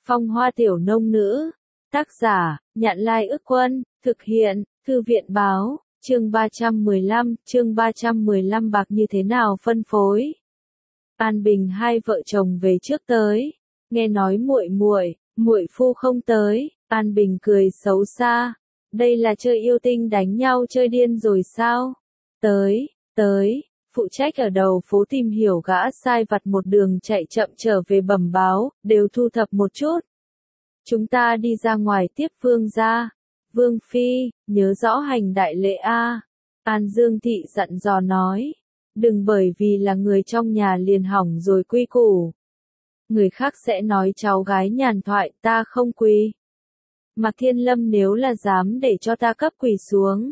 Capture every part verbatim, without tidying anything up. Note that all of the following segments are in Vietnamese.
Phong hoa tiểu nông nữ. Tác giả, Nhạn Lai Ức Quân, thực hiện, Thư viện Báo, chương ba trăm mười lăm, chương ba trăm mười lăm bạc như thế nào phân phối. An Bình hai vợ chồng về trước tới, nghe nói muội muội, muội phu không tới, An Bình cười xấu xa, đây là chơi yêu tinh đánh nhau chơi điên rồi sao? Tới, tới. Phụ trách ở đầu phố tìm hiểu gã sai vặt một đường chạy chậm trở về bẩm báo, đều thu thập một chút. Chúng ta đi ra ngoài tiếp vương gia. Vương phi, nhớ rõ hành đại lễ a. An Dương Thị dặn dò nói. Đừng bởi vì là người trong nhà liền hỏng rồi quy củ. Người khác sẽ nói cháu gái nhàn thoại, ta không quỳ. Mạc Thiên Lâm nếu là dám để cho ta cấp quỳ xuống.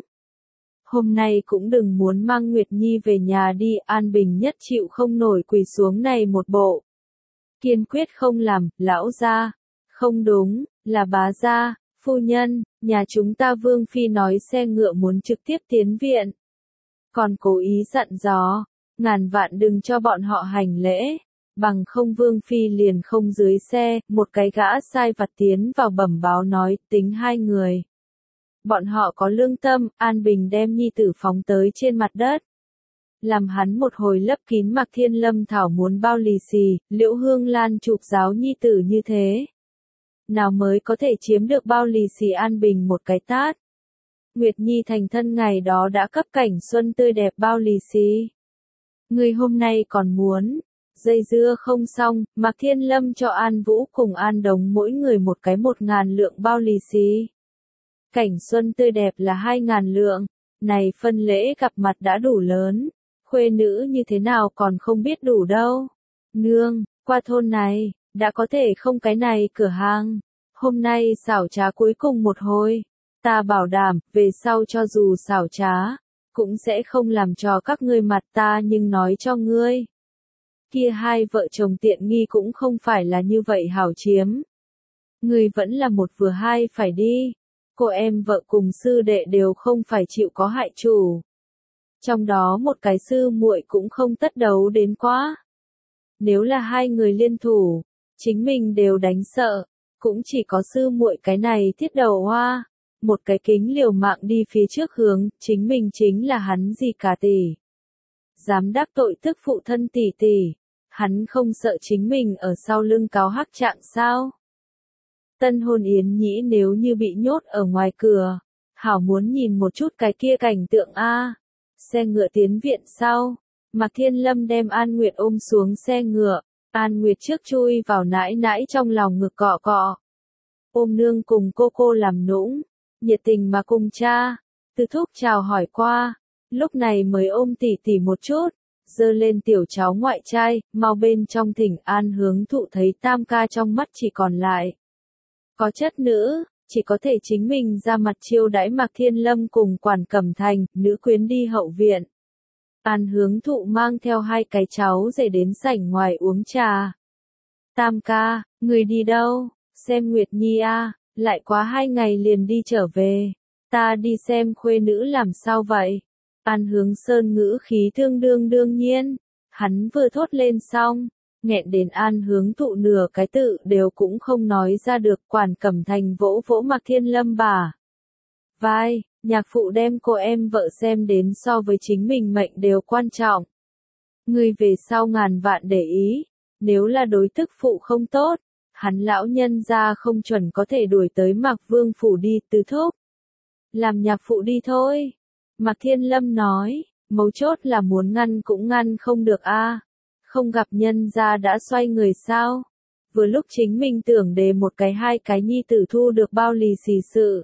Hôm nay cũng đừng muốn mang Nguyệt Nhi về nhà đi, An Bình nhất chịu không nổi quỳ xuống này một bộ. Kiên quyết không làm, lão gia. Không đúng, là bá gia, phu nhân, nhà chúng ta Vương Phi nói xe ngựa muốn trực tiếp tiến viện. Còn cố ý dặn dò, ngàn vạn đừng cho bọn họ hành lễ, bằng không Vương Phi liền không dưới xe, một cái gã sai vặt tiến vào bẩm báo nói, tính hai người. Bọn họ có lương tâm, An Bình đem nhi tử phóng tới trên mặt đất. Làm hắn một hồi lấp kín Mạc Thiên Lâm thảo muốn bao lì xì, Liễu Hương Lan chụp giáo nhi tử như thế. Nào mới có thể chiếm được bao lì xì An Bình một cái tát. Nguyệt Nhi thành thân ngày đó đã cấp cảnh xuân tươi đẹp bao lì xì. Người hôm nay còn muốn, dây dưa không xong, Mạc Thiên Lâm cho An Vũ cùng An Đống mỗi người một cái một ngàn lượng bao lì xì. Cảnh xuân tươi đẹp là hai ngàn lượng, này phân lễ gặp mặt đã đủ lớn, khuê nữ như thế nào còn không biết đủ đâu. Nương, qua thôn này, đã có thể không cái này cửa hàng, hôm nay xảo trá cuối cùng một hồi, ta bảo đảm, về sau cho dù xảo trá, cũng sẽ không làm cho các ngươi mặt ta nhưng nói cho ngươi. Kia hai vợ chồng tiện nghi cũng không phải là như vậy hảo chiếm. Ngươi vẫn là một vừa hai phải đi. Cô em vợ cùng sư đệ đều không phải chịu có hại chủ. Trong đó một cái sư muội cũng không tất đấu đến quá. Nếu là hai người liên thủ, chính mình đều đánh sợ, cũng chỉ có sư muội cái này thiết đầu hoa, một cái kính liều mạng đi phía trước hướng, chính mình chính là hắn gì cả tỷ. Dám đắc tội tức phụ thân tỷ tỷ, hắn không sợ chính mình ở sau lưng cáo hắc trạng sao? Tân hôn Yến Nhĩ nếu như bị nhốt ở ngoài cửa, hảo muốn nhìn một chút cái kia cảnh tượng a. Xe ngựa tiến viện sau, Mạc Thiên Lâm đem An Nguyệt ôm xuống xe ngựa, An Nguyệt trước chui vào nãi nãi trong lòng ngực cọ cọ. Ôm nương cùng cô cô làm nũng, nhiệt tình mà cùng cha, Từ Thúc chào hỏi qua, lúc này mới ôm tỉ tỉ một chút, giơ lên tiểu cháu ngoại trai, mau bên trong thỉnh An Hướng Thụ thấy tam ca trong mắt chỉ còn lại. Có chất nữ, chỉ có thể chính mình ra mặt chiêu đãi Mạc Thiên Lâm cùng Quản Cẩm Thành, nữ quyến đi hậu viện. An Hướng Thụ mang theo hai cái cháu rể đến sảnh ngoài uống trà. Tam ca, người đi đâu? Xem Nguyệt Nhi a, lại quá hai ngày liền đi trở về. Ta đi xem khuê nữ làm sao vậy? An Hướng Sơn ngữ khí tương đương đương nhiên. Hắn vừa thốt lên xong, nghẹn đến An Hướng Thụ nửa cái tự đều cũng không nói ra được. Quản Cẩm Thành vỗ vỗ Mạc Thiên Lâm bà vai, nhạc phụ đem cô em vợ xem đến so với chính mình mệnh đều quan trọng. Người về sau ngàn vạn để ý, nếu là đối tức phụ không tốt, hắn lão nhân ra không chuẩn có thể đuổi tới Mạc Vương phủ đi. Từ Thúc, làm nhạc phụ đi thôi. Mạc Thiên Lâm nói, mấu chốt là muốn ngăn cũng ngăn không được a. Không gặp nhân gia đã xoay người sao? Vừa lúc chính mình tưởng để một cái hai cái nhi tử thu được bao lì xì sự.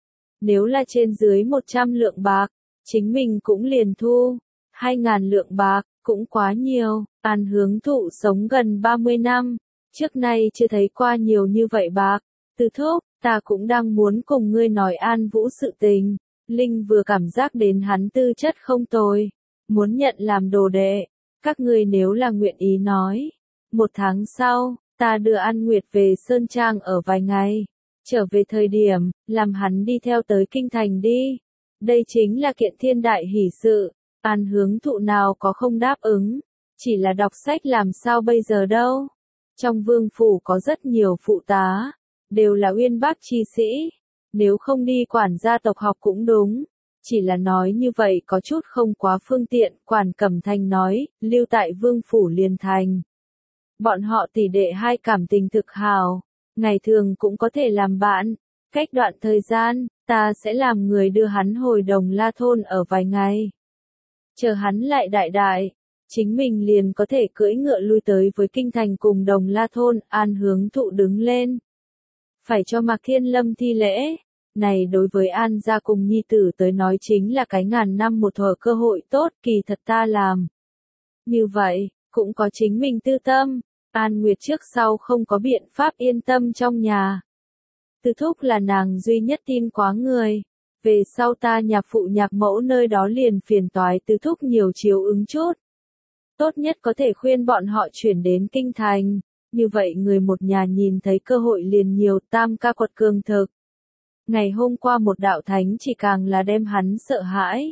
Nếu là trên dưới một trăm lượng bạc, chính mình cũng liền thu. Hai ngàn lượng bạc, cũng quá nhiều. An Hướng Thụ sống gần ba mươi năm, trước nay chưa thấy qua nhiều như vậy bạc. Từ Thúc, ta cũng đang muốn cùng ngươi nói An Vũ sự tình. Linh vừa cảm giác đến hắn tư chất không tồi, muốn nhận làm đồ đệ. Các ngươi nếu là nguyện ý nói, một tháng sau, ta đưa An Nguyệt về Sơn Trang ở vài ngày, trở về thời điểm, làm hắn đi theo tới Kinh Thành đi. Đây chính là kiện thiên đại hỷ sự, An Hướng Thụ nào có không đáp ứng, chỉ là đọc sách làm sao bây giờ đâu. Trong vương phủ có rất nhiều phụ tá, đều là uyên bác chi sĩ, nếu không đi quản gia tộc học cũng đúng. Chỉ là nói như vậy có chút không quá phương tiện, Quản Cẩm Thành nói, lưu tại vương phủ liền thành. Bọn họ tỷ đệ hai cảm tình thực hào, ngày thường cũng có thể làm bạn, cách đoạn thời gian, ta sẽ làm người đưa hắn hồi Đồng La thôn ở vài ngày. Chờ hắn lại đại đại, chính mình liền có thể cưỡi ngựa lui tới với kinh thành cùng Đồng La thôn. An Hướng Thụ đứng lên. Phải cho Mạc Thiên Lâm thi lễ. Này đối với An gia cùng nhi tử tới nói chính là cái ngàn năm một thở cơ hội tốt, kỳ thật ta làm. Như vậy, cũng có chính mình tư tâm. An Nguyệt trước sau không có biện pháp yên tâm trong nhà. Tư thúc là nàng duy nhất tin quá người. Về sau ta nhạc phụ nhạc mẫu nơi đó liền phiền toái tư thúc nhiều chiếu ứng chút. Tốt nhất có thể khuyên bọn họ chuyển đến kinh thành. Như vậy người một nhà nhìn thấy cơ hội liền nhiều. Tam ca quật cường thực. Ngày hôm qua một đạo thánh chỉ càng là đem hắn sợ hãi.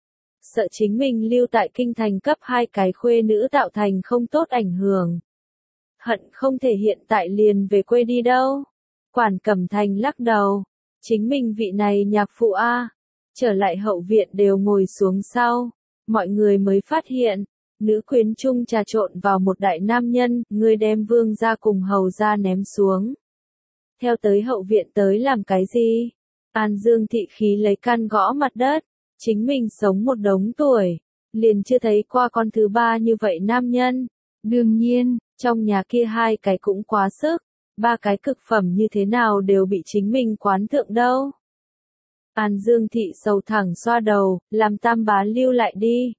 Sợ chính mình lưu tại kinh thành cấp hai cái khuê nữ tạo thành không tốt ảnh hưởng. Hận không thể hiện tại liền về quê đi đâu. Quản Cẩm Thành lắc đầu. Chính mình vị này nhạc phụ A. Trở lại hậu viện đều ngồi xuống sau. Mọi người mới phát hiện. Nữ quyến trung trà trộn vào một đại nam nhân. Người đem vương ra cùng hầu ra ném xuống. Theo tới hậu viện tới làm cái gì? An Dương thị khí lấy can gõ mặt đất. Chính mình sống một đống tuổi. Liền chưa thấy qua con thứ ba như vậy nam nhân. Đương nhiên, trong nhà kia hai cái cũng quá sức. Ba cái cực phẩm như thế nào đều bị chính mình quán thượng đâu. An Dương thị sầu thẳng xoa đầu, làm Tam bá lưu lại đi.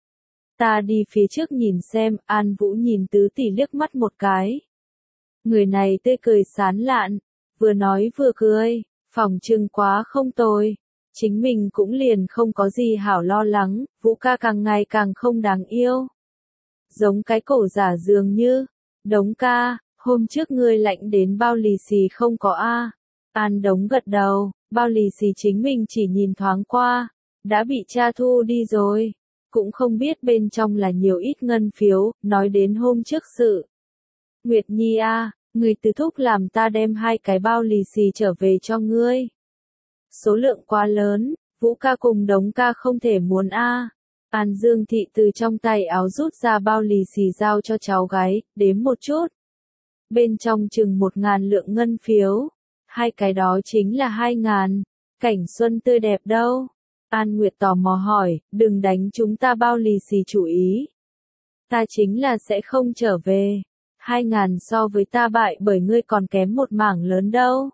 Ta đi phía trước nhìn xem. An Vũ nhìn tứ tỷ liếc mắt một cái. Người này tươi cười sán lạn, vừa nói vừa cười, phòng trừng quá không tồi. Chính mình cũng liền không có gì hảo lo lắng. Vũ ca càng ngày càng không đáng yêu. Giống cái cổ giả dường như. Đống ca, hôm trước ngươi lạnh đến bao lì xì không có a? An Đống gật đầu, bao lì xì chính mình chỉ nhìn thoáng qua, đã bị cha thu đi rồi. Cũng không biết bên trong là nhiều ít ngân phiếu. Nói đến hôm trước sự. Nguyệt Nhi a, người từ thúc làm ta đem hai cái bao lì xì trở về cho ngươi. Số lượng quá lớn, Vũ ca cùng Đống ca không thể muốn a. An Dương thị từ trong tay áo rút ra bao lì xì giao cho cháu gái, đếm một chút. Bên trong chừng một ngàn lượng ngân phiếu. Hai cái đó chính là hai ngàn. Cảnh xuân tươi đẹp đâu? An Nguyệt tò mò hỏi, đừng đánh chúng ta bao lì xì chủ ý. Ta chính là sẽ không trở về. Hai ngàn so với ta bại bởi ngươi còn kém một mảng lớn đâu.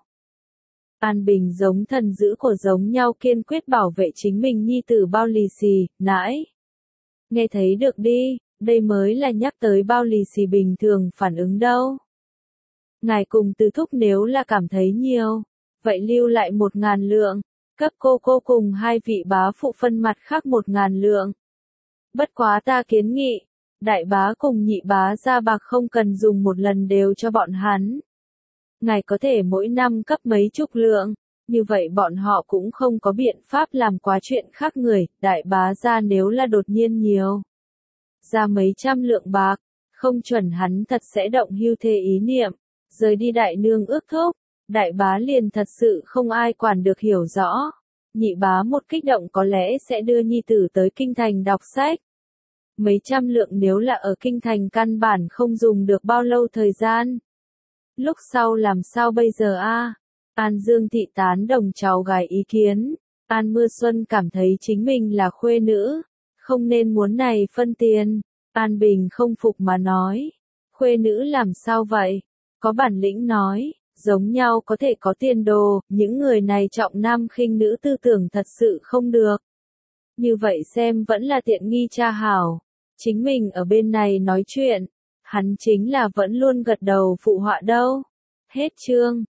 An Bình giống thần giữ của giống nhau kiên quyết bảo vệ chính mình nhi tử bao lì xì, nãi. Nghe thấy được đi, đây mới là nhắc tới bao lì xì bình thường phản ứng đâu. Ngài cùng Từ thúc nếu là cảm thấy nhiều, vậy lưu lại một ngàn lượng, cấp cô cô cùng hai vị bá phụ phân mặt khác một ngàn lượng. Bất quá ta kiến nghị, đại bá cùng nhị bá ra bạc không cần dùng một lần đều cho bọn hắn. Ngài có thể mỗi năm cấp mấy chục lượng, như vậy bọn họ cũng không có biện pháp làm quá chuyện khác người. Đại bá ra nếu là đột nhiên nhiều, ra mấy trăm lượng bạc, không chuẩn hắn thật sẽ động hưu thê ý niệm, rời đi đại nương ước thúc. Đại bá liền thật sự không ai quản được hiểu rõ. Nhị bá một kích động có lẽ sẽ đưa nhi tử tới kinh thành đọc sách. Mấy trăm lượng nếu là ở kinh thành căn bản không dùng được bao lâu thời gian. Lúc sau làm sao bây giờ a? An Dương thị tán đồng cháu gái ý kiến. An Mưa Xuân cảm thấy chính mình là khuê nữ, không nên muốn này phân tiền. An Bình không phục mà nói. Khuê nữ làm sao vậy? Có bản lĩnh nói, giống nhau có thể có tiền đồ, những người này trọng nam khinh nữ tư tưởng thật sự không được. Như vậy xem vẫn là tiện nghi cha hảo. Chính mình ở bên này nói chuyện, hắn chính là vẫn luôn gật đầu phụ họa đâu. Hết chương.